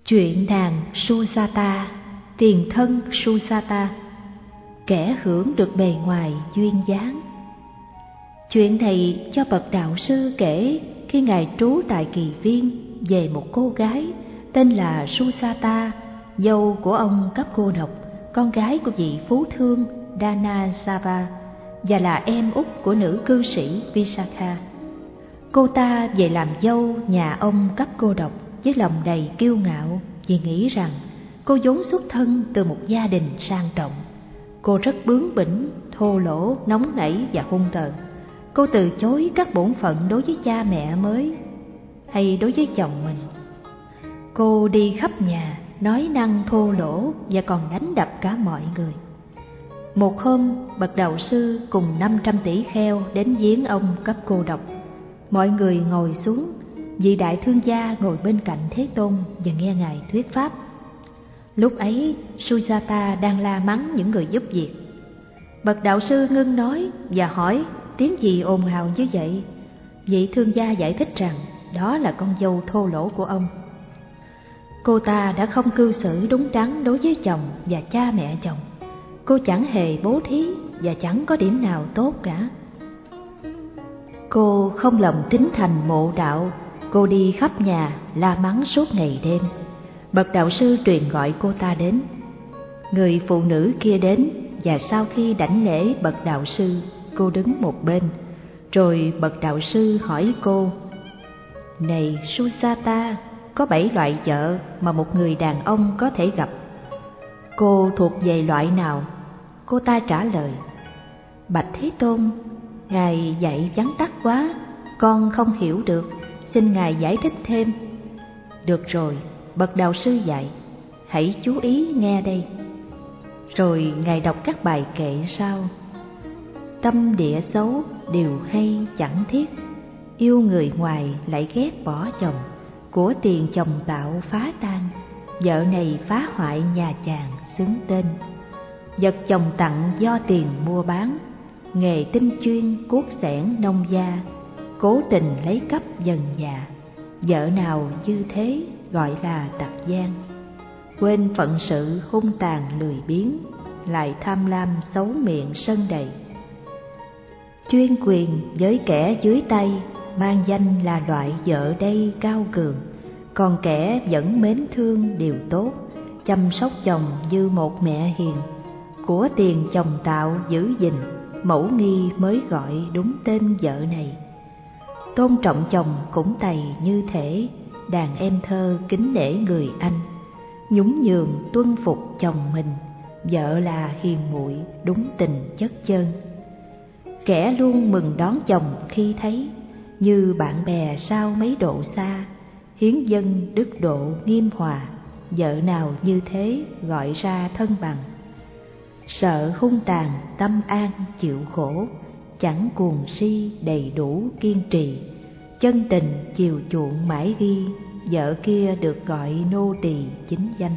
Chuyện nàng Susata, tiền thân Susata, kẻ hưởng được bề ngoài duyên dáng. Chuyện này cho bậc đạo sư kể khi ngài trú tại Kỳ Viên về một cô gái tên là Susata, dâu của ông Cấp Cô Độc, con gái của vị phú thương Dhanasava và là em út của nữ cư sĩ Visakha. Cô ta về làm dâu nhà ông Cấp Cô Độc với lòng đầy kiêu ngạo vì nghĩ rằng cô vốn xuất thân từ một gia đình sang trọng. Cô rất bướng bỉnh, thô lỗ, nóng nảy và hung tợn. Cô từ chối các bổn phận đối với cha mẹ mới hay đối với chồng mình. Cô đi khắp nhà, nói năng thô lỗ và còn đánh đập cả mọi người. Một hôm, bậc đạo sư cùng 500 tỷ kheo đến viếng ông Cấp Cô Độc. Mọi người ngồi xuống, vị đại thương gia ngồi bên cạnh Thế Tôn và nghe ngài thuyết pháp. Lúc ấy, Sujata đang la mắng những người giúp việc. Bậc đạo sư ngưng nói và hỏi tiếng gì ồn ào như vậy. Vị thương gia giải thích rằng đó là con dâu thô lỗ của ông. Cô ta đã không cư xử đúng đắn đối với chồng và cha mẹ chồng. Cô chẳng hề bố thí và chẳng có điểm nào tốt cả. Cô không lòng tín thành mộ đạo. Cô đi khắp nhà la mắng suốt ngày đêm. Bậc đạo sư truyền gọi cô ta đến. Người phụ nữ kia đến và sau khi đảnh lễ bậc đạo sư, cô đứng một bên. Rồi bậc đạo sư hỏi cô: Này Susata, có 7 loại vợ mà một người đàn ông có thể gặp. Cô thuộc về loại nào? Cô ta trả lời: Bạch Thế Tôn, ngài dạy vắn tắt quá, con không hiểu được, xin ngài giải thích thêm. Được rồi, bậc đạo sư dạy, hãy chú ý nghe đây. Rồi ngài đọc các bài kệ sau: Tâm địa xấu, điều hay chẳng thiết, yêu người ngoài lại ghét bỏ chồng, của tiền chồng tạo phá tan, vợ này phá hoại nhà chàng xứng tên. Vật chồng tặng do tiền mua bán, nghề tinh chuyên cuốc xẻn nông gia, cố tình lấy cắp dần già, vợ nào như thế gọi là tặc gian. Quên phận sự hung tàn lười biếng, lại tham lam xấu miệng sân đầy. Chuyên quyền với kẻ dưới tay, mang danh là loại vợ đây cao cường. Còn kẻ vẫn mến thương điều tốt, chăm sóc chồng như một mẹ hiền. Của tiền chồng tạo giữ gìn, mẫu nghi mới gọi đúng tên vợ này. Tôn trọng chồng cũng tày như thể, đàn em thơ kính nể người anh. Nhún nhường tuân phục chồng mình, vợ là hiền muội đúng tình chất chân. Kẻ luôn mừng đón chồng khi thấy, như bạn bè sau mấy độ xa. Hiến dân đức độ nghiêm hòa, vợ nào như thế gọi ra thân bằng. Sợ hung tàn tâm an chịu khổ, chẳng cuồng si đầy đủ kiên trì. Chân tình chiều chuộng mãi ghi, vợ kia được gọi nô tỳ chính danh.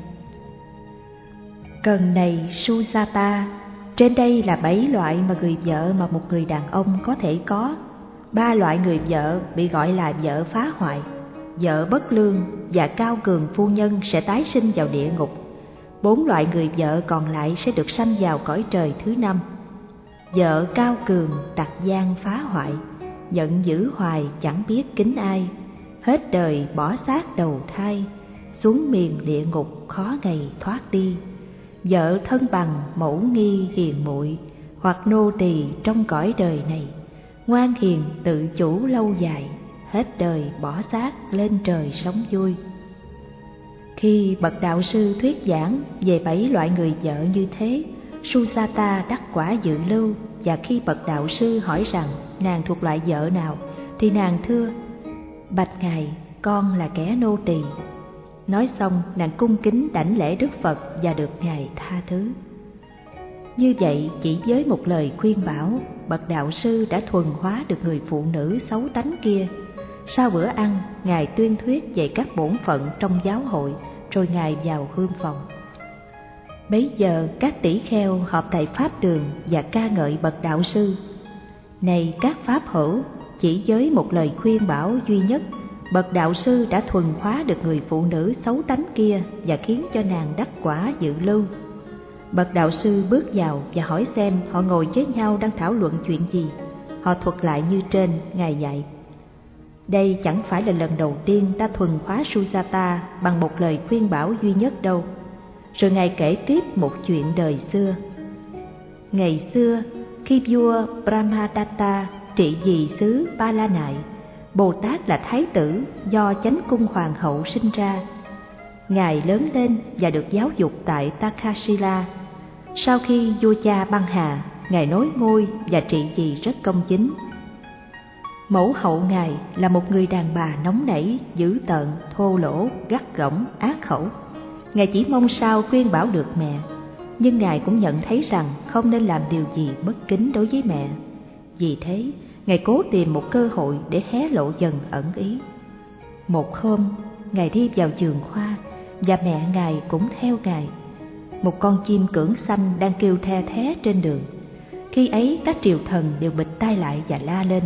Cần này Susata, trên đây là 7 loại mà người vợ mà một người đàn ông có thể có. 3 loại người vợ bị gọi là vợ phá hoại, vợ bất lương và cao cường phu nhân sẽ tái sinh vào địa ngục. 4 loại người vợ còn lại sẽ được sanh vào cõi trời thứ 5. Vợ cao cường tặc gian phá hoại, giận dữ hoài chẳng biết kính ai, hết đời bỏ xác đầu thai, xuống miền địa ngục khó ngày thoát đi. Vợ thân bằng mẫu nghi hiền muội, hoặc nô tỳ trong cõi đời này, ngoan hiền tự chủ lâu dài, hết đời bỏ xác lên trời sống vui. Khi bậc đạo sư thuyết giảng về 7 loại người vợ như thế, Susata đắc quả dự lưu. Và khi bậc đạo sư hỏi rằng nàng thuộc loại vợ nào, thì nàng thưa: Bạch ngài, con là kẻ nô tỳ. Nói xong, nàng cung kính đảnh lễ Đức Phật và được ngài tha thứ. Như vậy, chỉ với một lời khuyên bảo, bậc đạo sư đã thuần hóa được người phụ nữ xấu tánh kia. Sau bữa ăn, ngài tuyên thuyết về các bổn phận trong giáo hội, rồi ngài vào hương phòng. Bấy giờ các tỷ kheo họp tại pháp đường và ca ngợi bậc đạo sư. Này các pháp hữu, chỉ với một lời khuyên bảo duy nhất bậc đạo sư đã thuần hóa được người phụ nữ xấu tánh kia và khiến cho nàng đắc quả dự lưu. Bậc đạo sư bước vào và hỏi xem họ ngồi với nhau đang thảo luận chuyện gì. Họ thuật lại như trên, Ngài dạy. Đây chẳng phải là lần đầu tiên ta thuần hóa Sujata bằng một lời khuyên bảo duy nhất đâu. Rồi Ngài kể tiếp một chuyện đời xưa. Ngày xưa, khi vua Brahmadatta trị vì xứ Ba La Nại, Bồ Tát là thái tử do chánh cung hoàng hậu sinh ra. Ngài lớn lên và được giáo dục tại Takhasila. Sau khi vua cha băng hà, Ngài nối ngôi và trị vì rất công chính. Mẫu hậu Ngài là một người đàn bà nóng nảy, dữ tợn, thô lỗ, gắt gỏng, ác khẩu. Ngài chỉ mong sao khuyên bảo được mẹ, nhưng Ngài cũng nhận thấy rằng không nên làm điều gì bất kính đối với mẹ. Vì thế, Ngài cố tìm một cơ hội để hé lộ dần ẩn ý. Một hôm, Ngài đi vào vườn hoa và mẹ Ngài cũng theo Ngài. Một con chim cưỡng xanh đang kêu the thé trên đường. Khi ấy các triều thần đều bịt tai lại và la lên.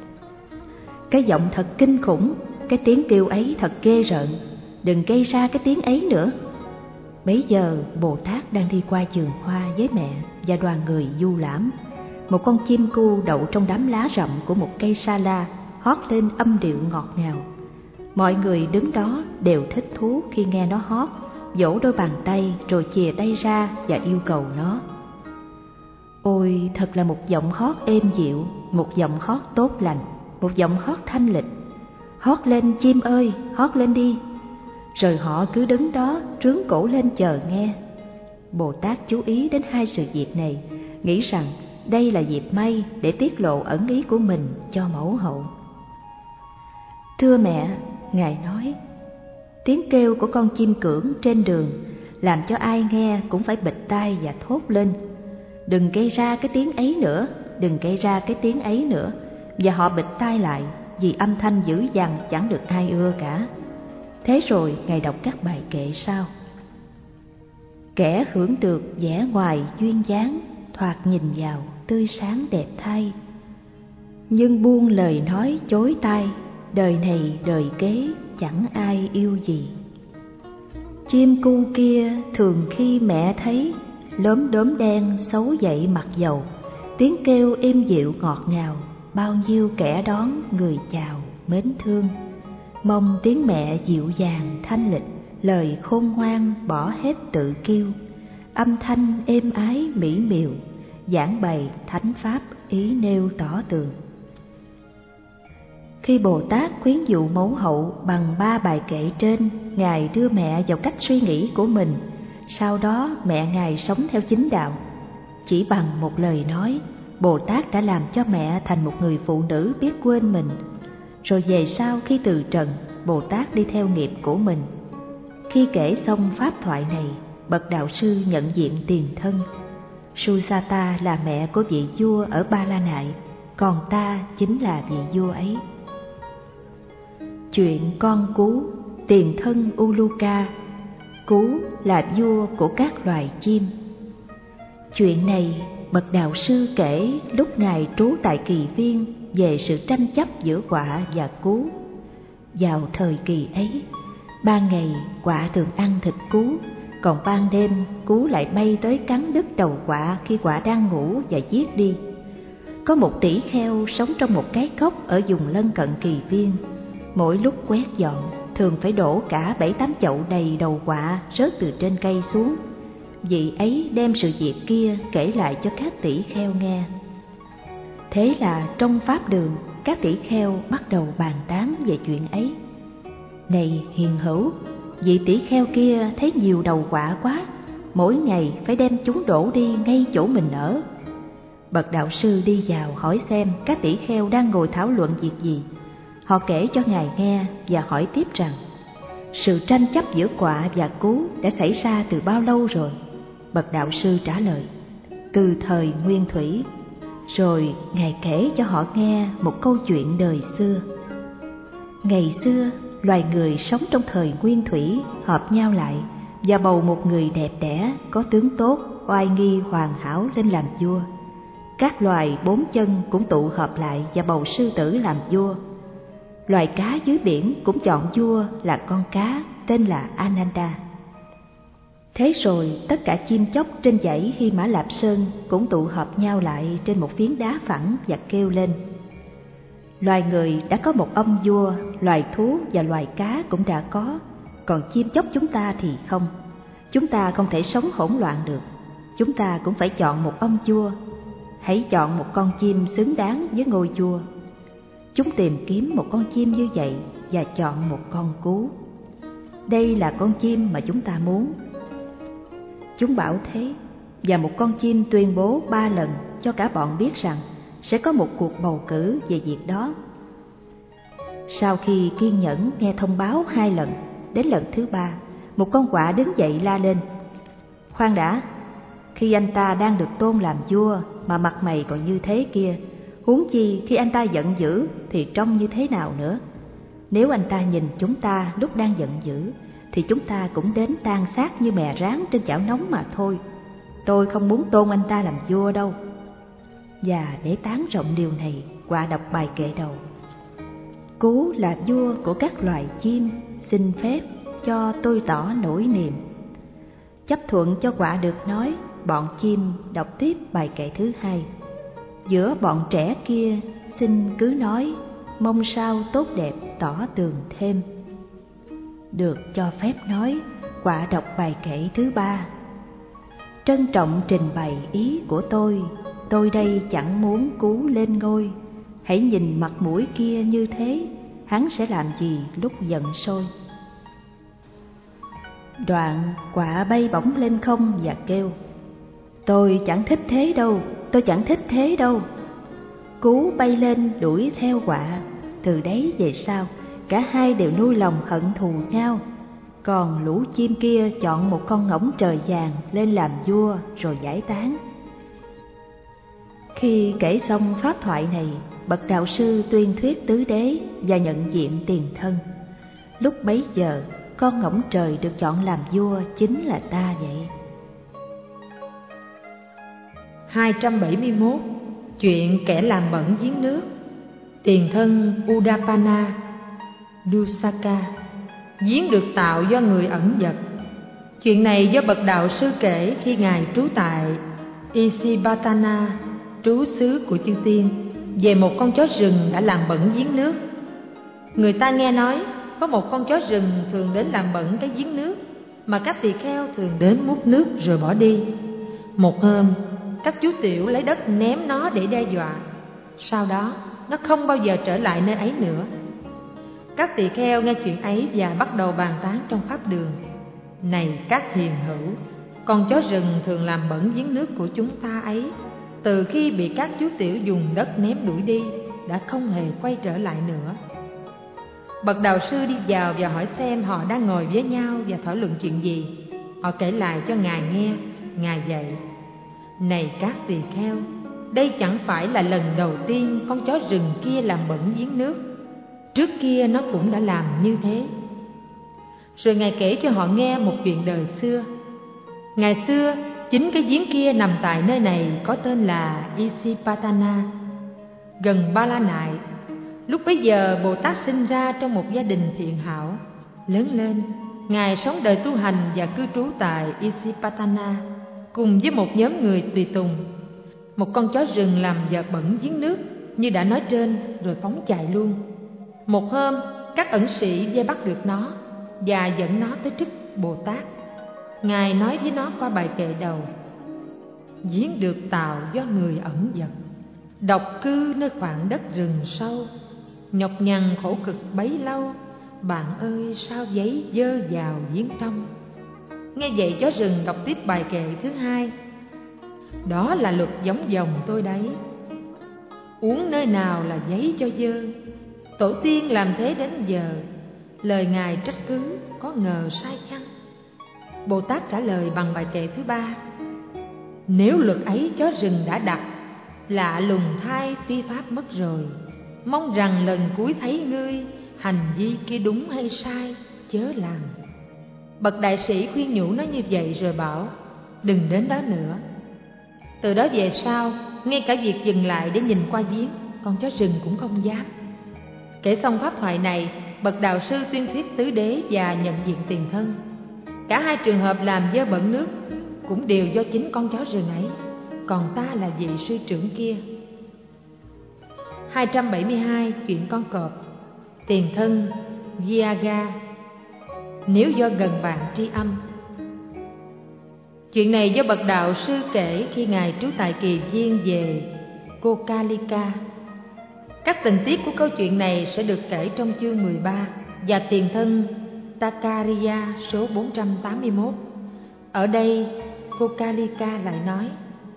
Cái giọng thật kinh khủng, cái tiếng kêu ấy thật ghê rợn, đừng gây ra cái tiếng ấy nữa. Bấy giờ Bồ Tát đang đi qua vườn hoa với mẹ và đoàn người du lãm. Một con chim cu đậu trong đám lá rậm của một cây sa la, hót lên âm điệu ngọt ngào. Mọi người đứng đó đều thích thú khi nghe nó hót, vỗ đôi bàn tay rồi chìa tay ra và yêu cầu nó. Ôi, thật là một giọng hót êm dịu, một giọng hót tốt lành, một giọng hót thanh lịch. Hót lên chim ơi, hót lên đi. Rồi họ cứ đứng đó trướng cổ lên chờ nghe. Bồ Tát chú ý đến hai sự việc này, nghĩ rằng đây là dịp may để tiết lộ ẩn ý của mình cho mẫu hậu. Thưa mẹ, Ngài nói, tiếng kêu của con chim cưỡng trên đường làm cho ai nghe cũng phải bịt tai và thốt lên. Đừng gây ra cái tiếng ấy nữa, đừng gây ra cái tiếng ấy nữa. Và họ bịt tai lại vì âm thanh dữ dằn chẳng được ai ưa cả. Thế rồi Ngài đọc các bài kệ sau. Kẻ hưởng được vẻ ngoài duyên dáng, thoạt nhìn vào tươi sáng đẹp thay. Nhưng buông lời nói chối tai, đời này đời kế chẳng ai yêu gì. Chim cu kia thường khi mẹ thấy, lốm đốm đen xấu dậy mặt dầu, tiếng kêu êm dịu ngọt ngào, bao nhiêu kẻ đón người chào mến thương. Mong tiếng mẹ dịu dàng thanh lịch, lời khôn ngoan bỏ hết tự kiêu, âm thanh êm ái mỹ miều, giảng bày thánh pháp ý nêu tỏ tường. Khi Bồ Tát khuyến dụ mẫu hậu bằng 3 bài kệ trên, Ngài đưa mẹ vào cách suy nghĩ của mình. Sau đó mẹ Ngài sống theo chính đạo. Chỉ bằng một lời nói, Bồ Tát đã làm cho mẹ thành một người phụ nữ biết quên mình. Rồi về sau khi từ trần, Bồ Tát đi theo nghiệp của mình. Khi kể xong pháp thoại này, bậc đạo sư nhận diện tiền thân. Sujata là mẹ của vị vua ở Ba La Nại, còn ta chính là vị vua ấy. Chuyện con cú, tiền thân Uluka. Cú là vua của các loài chim. Chuyện này bậc đạo sư kể lúc Ngài trú tại Kỳ Viên về sự tranh chấp giữa quạ và cú. Vào thời kỳ ấy, ban ngày quạ thường ăn thịt cú, còn ban đêm cú lại bay tới cắn đứt đầu quạ khi quạ đang ngủ và giết đi. Có một tỷ kheo sống trong một cái cốc ở vùng lân cận Kỳ Viên. Mỗi lúc quét dọn, thường phải đổ cả 7-8 chậu đầy đầu quạ rớt từ trên cây xuống. Vị ấy đem sự việc kia kể lại cho các tỷ kheo nghe. Thế là trong pháp đường, các tỷ kheo bắt đầu bàn tán về chuyện ấy. Này hiền hữu, vị tỷ kheo kia thấy nhiều đầu quạ quá, mỗi ngày phải đem chúng đổ đi ngay chỗ mình ở. Bậc đạo sư đi vào hỏi xem các tỷ kheo đang ngồi thảo luận việc gì. Họ kể cho Ngài nghe và hỏi tiếp rằng sự tranh chấp giữa quạ và cú đã xảy ra từ bao lâu rồi. Bậc đạo sư trả lời, từ thời Nguyên Thủy. Rồi Ngài kể cho họ nghe một câu chuyện đời xưa. Ngày xưa, loài người sống trong thời Nguyên Thủy hợp nhau lại và bầu một người đẹp đẽ, có tướng tốt, oai nghi hoàn hảo lên làm vua. Các loài 4 chân cũng tụ hợp lại và bầu sư tử làm vua. Loài cá dưới biển cũng chọn vua là con cá tên là Ananda. Thế rồi tất cả chim chóc trên dãy Hy Mã Lạp Sơn cũng tụ họp nhau lại trên một phiến đá phẳng và kêu lên: loài người đã có một ông vua, loài thú và loài cá cũng đã có, còn chim chóc chúng ta thì không. Chúng ta không thể sống hỗn loạn được, chúng ta cũng phải chọn một ông vua. Hãy chọn một con chim xứng đáng với ngôi vua. Chúng tìm kiếm một con chim như vậy và chọn một con cú. Đây là con chim mà chúng ta muốn. Chúng bảo thế, và một con chim tuyên bố 3 lần cho cả bọn biết rằng sẽ có một cuộc bầu cử về việc đó. Sau khi kiên nhẫn nghe thông báo 2 lần, đến lần thứ 3, một con quạ đứng dậy la lên: khoan đã, khi anh ta đang được tôn làm vua mà mặt mày còn như thế kia, huống chi khi anh ta giận dữ thì trông như thế nào nữa. Nếu anh ta nhìn chúng ta lúc đang giận dữ thì chúng ta cũng đến tan xác như mè rán trên chảo nóng mà thôi. Tôi không muốn tôn anh ta làm vua đâu. Và để tán rộng điều này, quạ đọc bài kệ đầu: cú là vua của các loài chim, xin phép cho tôi tỏ nỗi niềm. Chấp thuận cho quạ được nói, bọn chim đọc tiếp bài kệ thứ 2: giữa bọn trẻ kia xin cứ nói, mong sao tốt đẹp tỏ tường thêm. Được cho phép nói, quạ đọc bài kệ thứ 3: trân trọng trình bày ý của tôi đây chẳng muốn cú lên ngôi. Hãy nhìn mặt mũi kia như thế, hắn sẽ làm gì lúc giận sôi. Đoạn quạ bay bổng lên không và kêu: tôi chẳng thích thế đâu, tôi chẳng thích thế đâu. Cú bay lên đuổi theo quạ. Từ đấy về sau, cả hai đều nuôi lòng hận thù nhau. Còn lũ chim kia chọn một con ngỗng trời vàng lên làm vua rồi giải tán. Khi kể xong pháp thoại này, bậc đạo sư tuyên thuyết tứ đế và nhận diện tiền thân. Lúc bấy giờ, con ngỗng trời được chọn làm vua chính là ta vậy. 271. Chuyện kẻ làm bẩn giếng nước. Tiền thân Udapana, Dusaka. Giếng được tạo do người ẩn dật. Chuyện này do bậc đạo sư kể khi ngài trú tại Isipatana, trú xứ của chư tiên, về một con chó rừng đã làm bẩn giếng nước. Người ta nghe nói có một con chó rừng thường đến làm bẩn cái giếng nước mà các tỳ kheo thường đến múc nước rồi bỏ đi. Một hôm, các chú tiểu lấy đất ném nó để đe dọa. Sau đó, nó không bao giờ trở lại nơi ấy nữa. Các tỳ kheo nghe chuyện ấy và bắt đầu bàn tán trong pháp đường: này các hiền hữu, con chó rừng thường làm bẩn giếng nước của chúng ta ấy, từ khi bị các chú tiểu dùng đất ném đuổi đi, đã không hề quay trở lại nữa. Bậc đạo sư đi vào và hỏi xem họ đang ngồi với nhau và thảo luận chuyện gì. Họ kể lại cho ngài nghe. Ngài dạy: này các tỳ kheo, đây chẳng phải là lần đầu tiên con chó rừng kia làm bẩn giếng nước. Trước kia nó cũng đã làm như thế. Rồi ngài kể cho họ nghe một chuyện đời xưa. Ngày xưa, chính cái giếng kia nằm tại nơi này có tên là Isipatana, gần Ba La Nại. Lúc bấy giờ, Bồ Tát sinh ra trong một gia đình thiện hảo. Lớn lên, ngài sống đời tu hành và cư trú tại Isipatana cùng với một nhóm người tùy tùng. Một con chó rừng làm dợt bẩn giếng nước như đã nói trên, rồi phóng chạy luôn. Một hôm, các ẩn sĩ vây bắt được nó và dẫn nó tới trước Bồ Tát. Ngài nói với nó qua bài kệ đầu: giếng được tạo do người ẩn dật, độc cư nơi khoảng đất rừng sâu, nhọc nhằn khổ cực bấy lâu, bạn ơi sao giấy dơ vào giếng trong. Nghe vậy, chó rừng đọc tiếp bài kệ thứ 2: đó là luật giống dòng tôi đấy, uống nơi nào là giấy cho dơ. Tổ tiên làm thế đến giờ, lời ngài trách cứ có ngờ sai chăng? Bồ Tát trả lời bằng bài kệ thứ 3: nếu luật ấy chó rừng đã đặt, lạ lùng thay phi pháp mất rồi. Mong rằng lần cuối thấy ngươi, hành vi kia đúng hay sai chớ làm. Bậc đại sĩ khuyên nhủ nó như vậy rồi bảo: đừng đến đó nữa. Từ đó về sau, ngay cả việc dừng lại để nhìn qua giếng, con chó rừng cũng không dám. Kể Kể xong pháp thoại này, bậc đạo sư tuyên thuyết tứ đế và nhận diện tiền thân. Cả hai trường hợp làm dơ bẩn nước cũng đều do chính con chó rừng ấy, còn ta là vị sư trưởng kia. 272. Chuyện con cọp. Tiền thân Vyaga. Nếu do gần bạn tri âm. Chuyện này do bậc đạo sư kể khi ngài trú tại kỳ viên về Kokalika. Các tình tiết của câu chuyện này sẽ được kể trong chương 13 và tiền thân Takariya số 481. Ở đây Kokalika lại nói: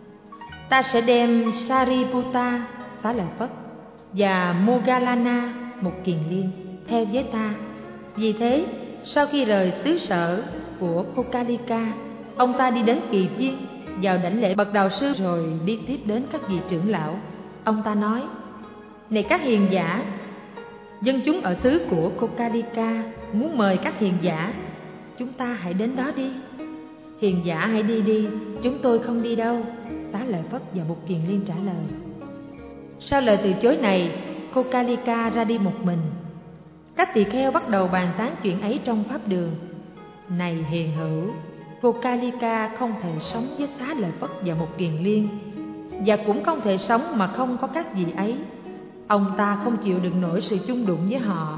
ta sẽ đem Sariputta, Xá Lợi Phất, và Moggallana, một kiền liên, theo với ta. Vì thế, sau khi rời xứ sở của Kokalika, ông ta đi đến kỳ viên, vào đảnh lễ bậc đạo sư rồi đi tiếp đến các vị trưởng lão. Ông ta nói: này các hiền giả, dân chúng ở xứ của Kokalika muốn mời các hiền giả, chúng ta hãy đến đó đi. Hiền giả hãy đi đi, chúng tôi không đi đâu. Xá Lợi Phất và một kiền liên trả lời. Sau lời từ chối này, Kokalika ra đi một mình. Các tỳ kheo bắt đầu bàn tán chuyện ấy trong pháp đường. Này hiền hữu, Kokalika không thể sống với Xá Lợi Phất và một kiền liên, và cũng không thể sống mà không có các vị ấy. Ông ta không chịu đựng nổi sự chung đụng với họ.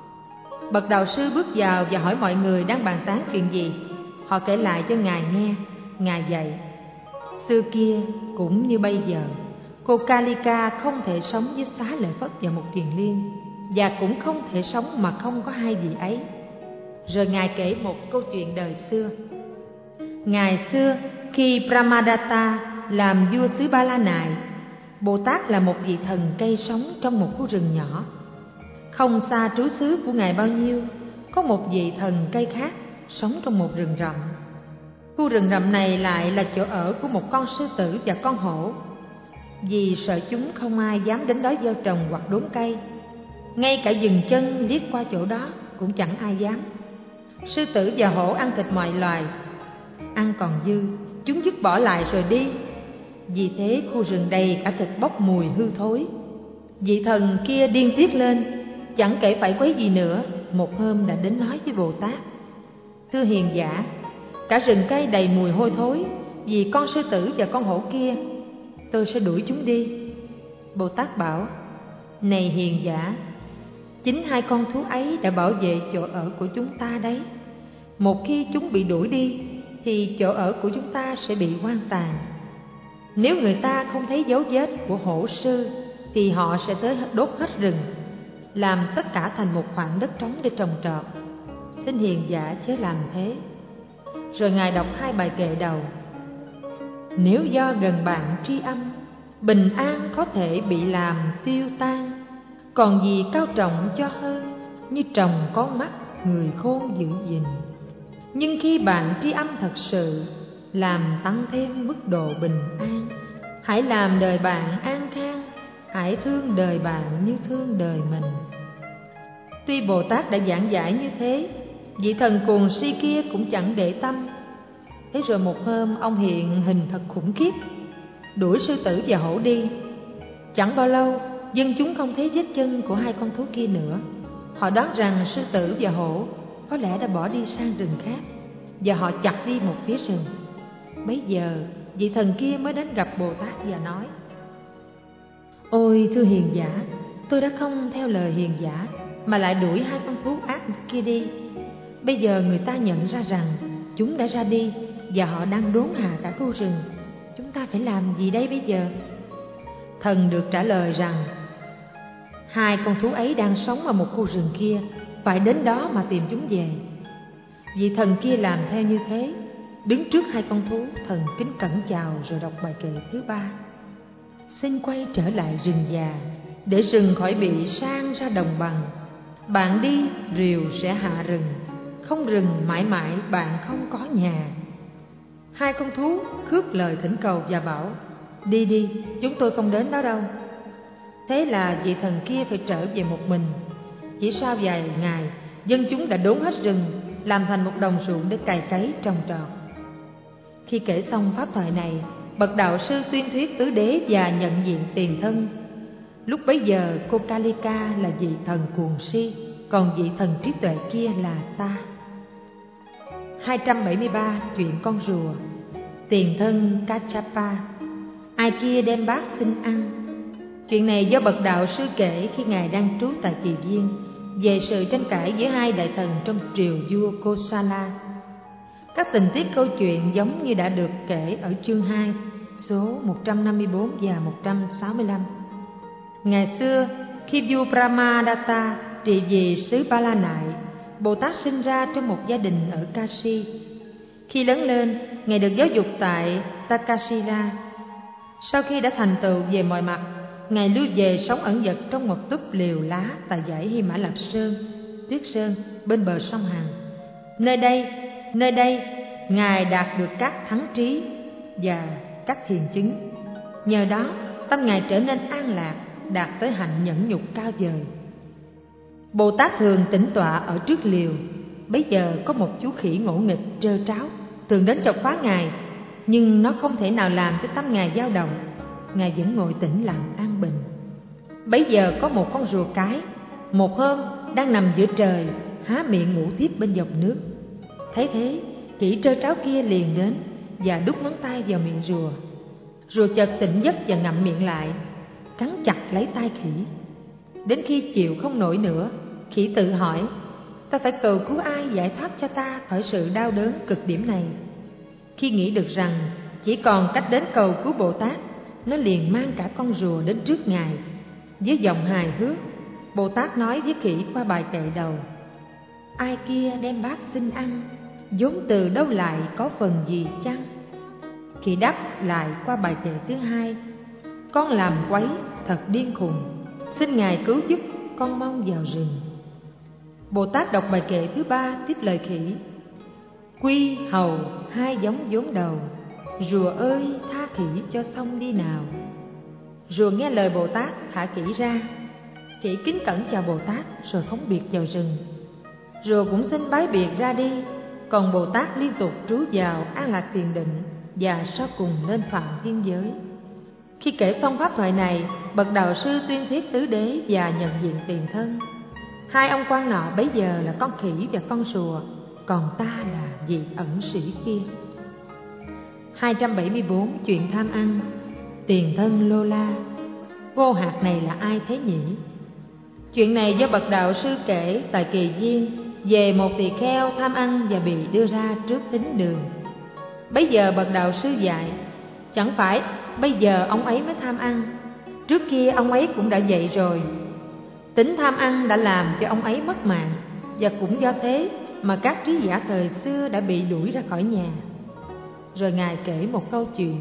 Bậc đạo sư bước vào và hỏi mọi người đang bàn tán chuyện gì. Họ kể lại cho ngài nghe. Ngài dạy: xưa kia cũng như bây giờ, Kokalika không thể sống với Xá Lợi Phất và một kiền liên, và cũng không thể sống mà không có hai vị ấy. Rồi ngài kể một câu chuyện đời xưa. Ngày xưa, khi Brahmadatta làm vua xứ Ba La Nại, Bồ Tát là một vị thần cây sống trong một khu rừng nhỏ. Không xa trú xứ của ngài bao nhiêu, có một vị thần cây khác sống trong một rừng rậm. Khu rừng rậm này lại là chỗ ở của một con sư tử và con hổ. Vì sợ chúng, không ai dám đến đó gieo trồng hoặc đốn cây. Ngay cả dừng chân liếc qua chỗ đó cũng chẳng ai dám. Sư tử và hổ ăn thịt mọi loài, ăn còn dư chúng vứt bỏ lại rồi đi. Vì thế khu rừng đầy cả thịt bốc mùi hư thối. Vị thần kia điên tiết lên, chẳng kể phải quấy gì nữa, một hôm đã đến nói với Bồ Tát: thưa hiền giả, cả rừng cây đầy mùi hôi thối vì con sư tử và con hổ kia, tôi sẽ đuổi chúng đi. Bồ Tát bảo: này hiền giả, chính hai con thú ấy đã bảo vệ chỗ ở của chúng ta đấy. Một khi chúng bị đuổi đi thì chỗ ở của chúng ta sẽ bị hoang tàn. Nếu người ta không thấy dấu vết của hổ sư thì họ sẽ tới đốt hết rừng, làm tất cả thành một khoảng đất trống để trồng trọt. Xin hiền giả chớ làm thế. Rồi ngài đọc hai bài kệ đầu. Nếu do gần bạn tri âm, bình an có thể bị làm tiêu tan. Còn gì cao trọng cho hơn, như trồng con mắt người khôn giữ gìn. Nhưng khi bạn tri âm thật sự, làm tăng thêm mức độ bình an. Hãy làm đời bạn an khang, hãy thương đời bạn như thương đời mình. Tuy Bồ Tát đã giảng giải như thế, vị thần cuồng si kia cũng chẳng để tâm. Thế rồi một hôm ông hiện hình thật khủng khiếp, đuổi sư tử và hổ đi. Chẳng bao lâu, dân chúng không thấy vết chân của hai con thú kia nữa. Họ đoán rằng sư tử và hổ có lẽ đã bỏ đi sang rừng khác, và họ chặt đi một phía rừng. Bấy giờ vị thần kia mới đến gặp Bồ Tát và nói: ôi thưa hiền giả, tôi đã không theo lời hiền giả mà lại đuổi hai con thú ác kia đi. Bây giờ người ta nhận ra rằng chúng đã ra đi và họ đang đốn hạ cả khu rừng. Chúng ta phải làm gì đây bây giờ? Thần được trả lời rằng hai con thú ấy đang sống ở một khu rừng kia, phải đến đó mà tìm chúng về. Vị thần kia làm theo như thế, đứng trước hai con thú, thần kính cẩn chào rồi đọc bài kệ thứ 3. Xin quay trở lại rừng già, để rừng khỏi bị sang ra đồng bằng. Bạn đi, rìu sẽ hạ rừng, không rừng mãi mãi bạn không có nhà. Hai con thú khước lời thỉnh cầu và bảo: đi đi, chúng tôi không đến đó đâu. Thế là vị thần kia phải trở về một mình. Chỉ sau vài ngày, dân chúng đã đốn hết rừng, làm thành một đồng ruộng để cày cấy trồng trọt. Khi kể xong pháp thoại này, bậc đạo sư tuyên thuyết tứ đế và nhận diện tiền thân. Lúc bấy giờ cô Kalika là vị thần cuồng si, còn vị thần trí tuệ kia là ta. 273. Chuyện con rùa. Tiền thân Kaccapa, ai kia đem bát xin ăn. Chuyện này do bậc đạo sư kể khi ngài đang trú tại Kỳ Viên về sự tranh cãi giữa hai đại thần trong triều vua Kosala. Các tình tiết câu chuyện giống như đã được kể ở chương 2, số 154 và 165. Ngày xưa, khi vua Brahmadatta trị vì xứ Ba La Nại, Bồ Tát sinh ra trong một gia đình ở Kashi. Khi lớn lên, ngài được giáo dục tại Takasila. Sau khi đã thành tựu về mọi mặt, ngài lui về sống ẩn dật trong một túp lều lá tại dãy Hy Mã Lạp Sơn, Tuyết Sơn, bên bờ sông Hằng. Nơi đây, ngài đạt được các thắng trí và các thiền chứng. Nhờ đó, tâm ngài trở nên an lạc, đạt tới hạnh nhẫn nhục cao vời. Bồ Tát thường tĩnh tọa ở trước liều. Bấy giờ có một chú khỉ ngỗ nghịch trơ tráo thường đến chọc phá ngài, nhưng nó không thể nào làm cho tâm ngài dao động. Ngài vẫn ngồi tĩnh lặng an bình. Bấy giờ có một con rùa cái, một hôm đang nằm giữa trời, há miệng ngủ tiếp bên dòng nước. Thấy thế, khỉ trơ tráo kia liền đến và đút ngón tay vào miệng rùa. Rùa chợt tỉnh giấc và ngậm miệng lại, cắn chặt lấy tai khỉ. Đến khi chịu không nổi nữa, khỉ tự hỏi: ta phải cầu cứu ai giải thoát cho ta khỏi sự đau đớn cực điểm này? Khi nghĩ được rằng chỉ còn cách đến cầu cứu Bồ Tát, nó liền mang cả con rùa đến trước ngài. Với giọng hài hước, Bồ Tát nói với khỉ qua bài kệ đầu: ai kia đem bát xin ăn, vốn từ đâu lại có phần gì chăng? Khỉ đáp lại qua bài kệ thứ hai: con làm quấy thật điên khùng, xin ngài cứu giúp, con mong vào rừng. Bồ Tát đọc bài kệ thứ ba tiếp lời khỉ: quy hầu hai giống vốn đầu, rùa ơi tha khỉ cho xong đi nào. Rùa nghe lời Bồ Tát thả khỉ ra. Khỉ kính cẩn chào Bồ Tát rồi phóng biệt vào rừng. Rùa cũng xin bái biệt ra đi, còn Bồ Tát liên tục trú vào an lạc thiền định và sau cùng lên Phạm Thiên Giới. Khi kể xong pháp thoại này, bậc đạo sư tuyên thuyết tứ đế và nhận diện tiền thân. Hai ông quan nọ bấy giờ là con khỉ và con rùa, còn ta là vị ẩn sĩ kia. 274. Chuyện tham ăn. Tiền thân Lô La. Vô hạt này là ai thế nhỉ? Chuyện này do bậc đạo sư kể tại Kỳ Viên về một tỳ kheo tham ăn và bị đưa ra trước thính đường. Bấy giờ bậc đạo sư dạy: chẳng phải bây giờ ông ấy mới tham ăn, trước kia ông ấy cũng đã vậy rồi. Tính tham ăn đã làm cho ông ấy mất mạng, và cũng do thế mà các trí giả thời xưa đã bị đuổi ra khỏi nhà. Rồi ngài kể một câu chuyện.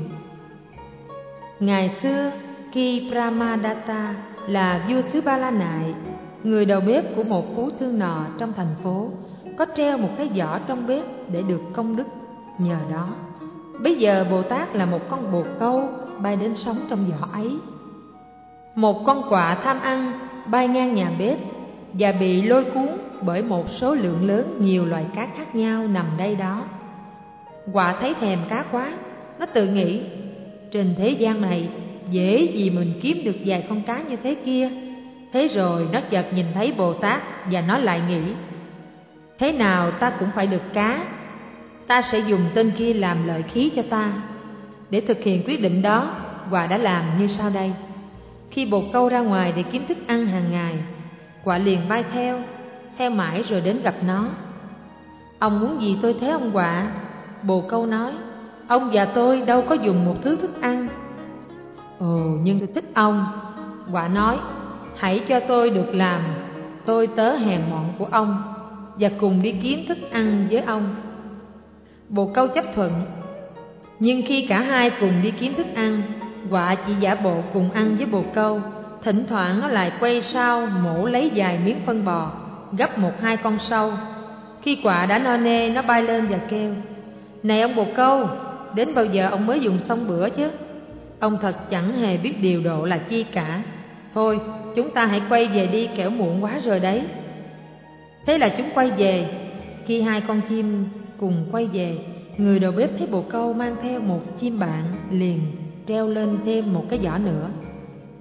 Ngày xưa, khi Brahmadatta là vua xứ Ba La Nại, người đầu bếp của một phú thương nọ trong thành phố có treo một cái giỏ trong bếp để được công đức. Nhờ đó, bây giờ Bồ Tát là một con bồ câu bay đến sống trong giỏ ấy. Một con quạ tham ăn bay ngang nhà bếp và bị lôi cuốn bởi một số lượng lớn nhiều loài cá khác nhau nằm đây đó. Quạ thấy thèm cá quá, nó tự nghĩ: trên thế gian này dễ gì mình kiếm được vài con cá như thế kia. Thế rồi nó chợt nhìn thấy Bồ Tát và nó lại nghĩ: thế nào ta cũng phải được cá, ta sẽ dùng tên kia làm lợi khí cho ta. Để thực hiện quyết định đó, quạ đã làm như sau đây. Khi bồ câu ra ngoài để kiếm thức ăn hàng ngày, quạ liền bay theo mãi rồi đến gặp nó. Ông muốn gì tôi thế ông quạ? Bồ câu nói: ông và tôi đâu có dùng một thứ thức ăn. Ồ, nhưng tôi thích ông. Quạ nói: hãy cho tôi được làm tôi tớ hèn mọn của ông và cùng đi kiếm thức ăn với ông. Bồ câu chấp thuận. Nhưng khi cả hai cùng đi kiếm thức ăn, quạ chỉ giả bộ cùng ăn với bồ câu. Thỉnh thoảng nó lại quay sau mổ lấy vài miếng phân bò, gấp 1-2 con sâu. Khi quạ đã no nê, nó bay lên và kêu: này ông bồ câu, đến bao giờ ông mới dùng xong bữa chứ? Ông thật chẳng hề biết điều độ là chi cả. Thôi, chúng ta hãy quay về đi, kẻo muộn quá rồi đấy. Thế là chúng quay về. Khi hai con chim cùng quay về, người đầu bếp thấy bồ câu mang theo một chim bạn, liền treo lên thêm một cái giỏ nữa.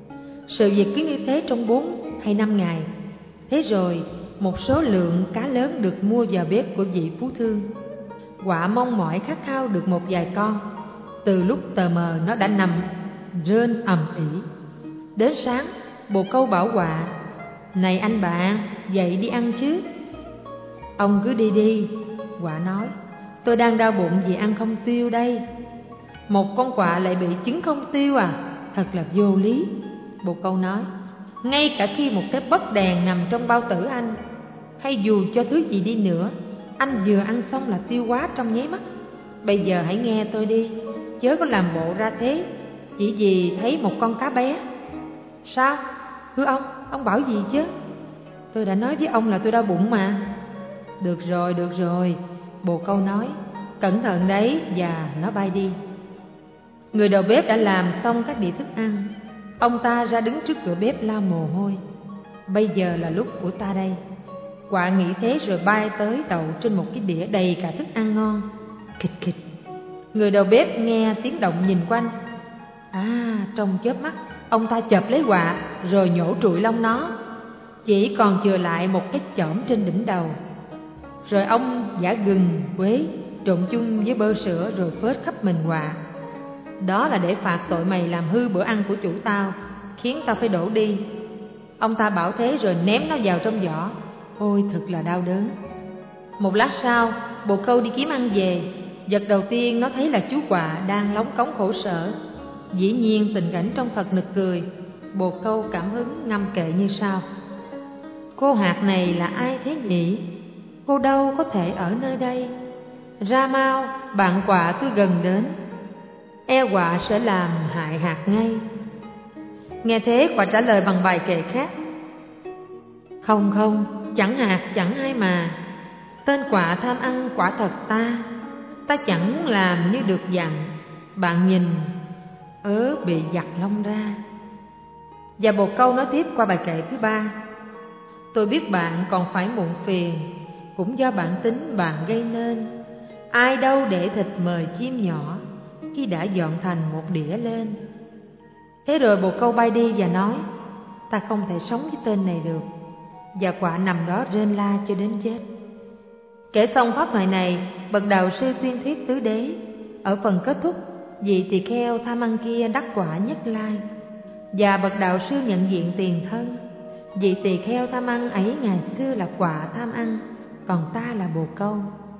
Sự việc cứ như thế trong 4 hay 5 ngày. Thế rồi một số lượng cá lớn được mua vào bếp của vị phú thương. Quạ mong mỏi khát khao được một vài con. Từ lúc tờ mờ nó đã nằm rên ầm ĩ. Đến sáng, bồ câu bảo quạ: "Này anh bạn, dậy đi ăn chứ." "Ông cứ đi đi," quạ nói, "tôi đang đau bụng vì ăn không tiêu đây." "Một con quạ lại bị trứng không tiêu à? Thật là vô lý." Bồ câu nói, "Ngay cả khi một cái bấc đèn nằm trong bao tử anh, hay dù cho thứ gì đi nữa, anh vừa ăn xong là tiêu hóa trong nháy mắt. Bây giờ hãy nghe tôi đi, chớ có làm bộ ra thế chỉ vì thấy một con cá bé." "Sao? Thưa ông bảo gì chứ?" "Tôi đã nói với ông là tôi đau bụng mà." Được rồi, bồ câu nói, "Cẩn thận đấy," và nó bay đi. Người đầu bếp đã làm xong các đĩa thức ăn. Ông ta ra đứng trước cửa bếp lau mồ hôi. "Bây giờ là lúc của ta đây." Quạ nghĩ thế rồi bay tới đậu trên một cái đĩa đầy cả thức ăn ngon. Khịch khịch. Người đầu bếp nghe tiếng động nhìn quanh. Trong chớp mắt, ông ta chộp lấy quạ rồi nhổ trụi lông nó. Chỉ còn chừa lại một cái chỏm trên đỉnh đầu. Rồi ông giã gừng, quế trộn chung với bơ sữa rồi phết khắp mình quạ. "Đó là để phạt tội mày làm hư bữa ăn của chủ tao, khiến tao phải đổ đi." Ông ta bảo thế rồi ném nó vào trong giỏ. Ôi thật là đau đớn. Một lát sau, bồ câu đi kiếm ăn về. Vật đầu tiên nó thấy là chú quạ đang lóng cóng khổ sở. Dĩ nhiên tình cảnh trông thật nực cười. Bồ câu cảm hứng ngâm kệ như sau: "Cô hạt này là ai thế nhỉ? Cô đâu có thể ở nơi đây. Ra mau, bạn quạ cứ gần đến, e quạ sẽ làm hại hạt ngay." Nghe thế, quạ trả lời bằng bài kệ khác: Không, chẳng hạt chẳng ai mà. Tên quạ tham ăn quả thật ta chẳng muốn làm như được dặn. Bạn nhìn, bị giặt lông ra." Và bồ câu nói tiếp qua bài kệ thứ 3: "Tôi biết bạn còn phải muộn phiền, cũng do bản tính bạn gây nên. Ai đâu để thịt mời chim nhỏ, khi đã dọn thành một đĩa lên." Thế rồi bồ câu bay đi và nói: "Ta không thể sống với tên này được." Và quạ nằm đó rên la cho đến chết. Kể xong pháp thoại này, bậc đạo sư tuyên thuyết tứ đế. Ở phần kết thúc, vị tỳ kheo tham ăn kia đắc quả Nhất Lai, và bậc đạo sư nhận diện tiền thân. Vị tỳ kheo tham ăn ấy ngày xưa là quạ tham ăn, còn ta là bồ câu.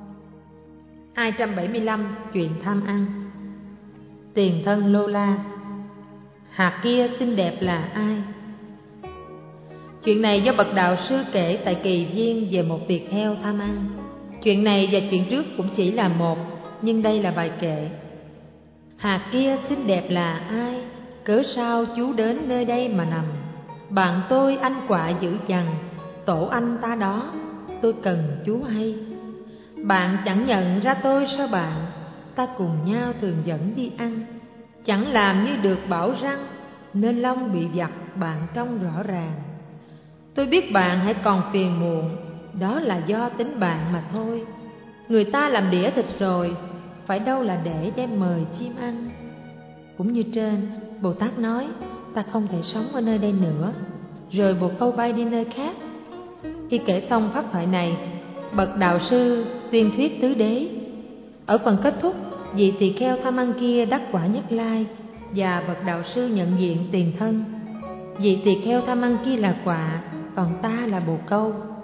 275. Chuyện tham ăn. Tiền thân Lô La. Hạt kia xinh đẹp là ai? Chuyện này do bậc đạo sư kể tại Kỳ Viên về một tỳ kheo tham ăn. Chuyện này và chuyện trước cũng chỉ là một, nhưng đây là bài kệ. Hạt kia xinh đẹp là ai? Cớ sao chú đến nơi đây mà nằm? Bạn tôi anh quạ dữ dằn, tổ anh ta đó, tôi cần chú hay. Bạn chẳng nhận ra tôi sao bạn? Ta cùng nhau thường dẫn đi ăn. Chẳng làm như được bảo răng, nên lông bị vặt bạn trông rõ ràng. Tôi biết bạn hãy còn phiền muộn, đó là do tính bạn mà thôi. Người ta làm đĩa thịt rồi, phải đâu là để đem mời chim ăn. Cũng như trên, Bồ Tát nói, ta không thể sống ở nơi đây nữa. Rồi bồ câu bay đi nơi khác. Khi kể xong pháp thoại này, bậc đạo sư tuyên thuyết tứ đế. Ở phần kết thúc, vị tỳ kheo tham ăn kia đắc quả Nhất Lai, và bậc đạo sư nhận diện tiền thân. Vị tỳ kheo tham ăn kia là quạ, còn ta là bồ câu.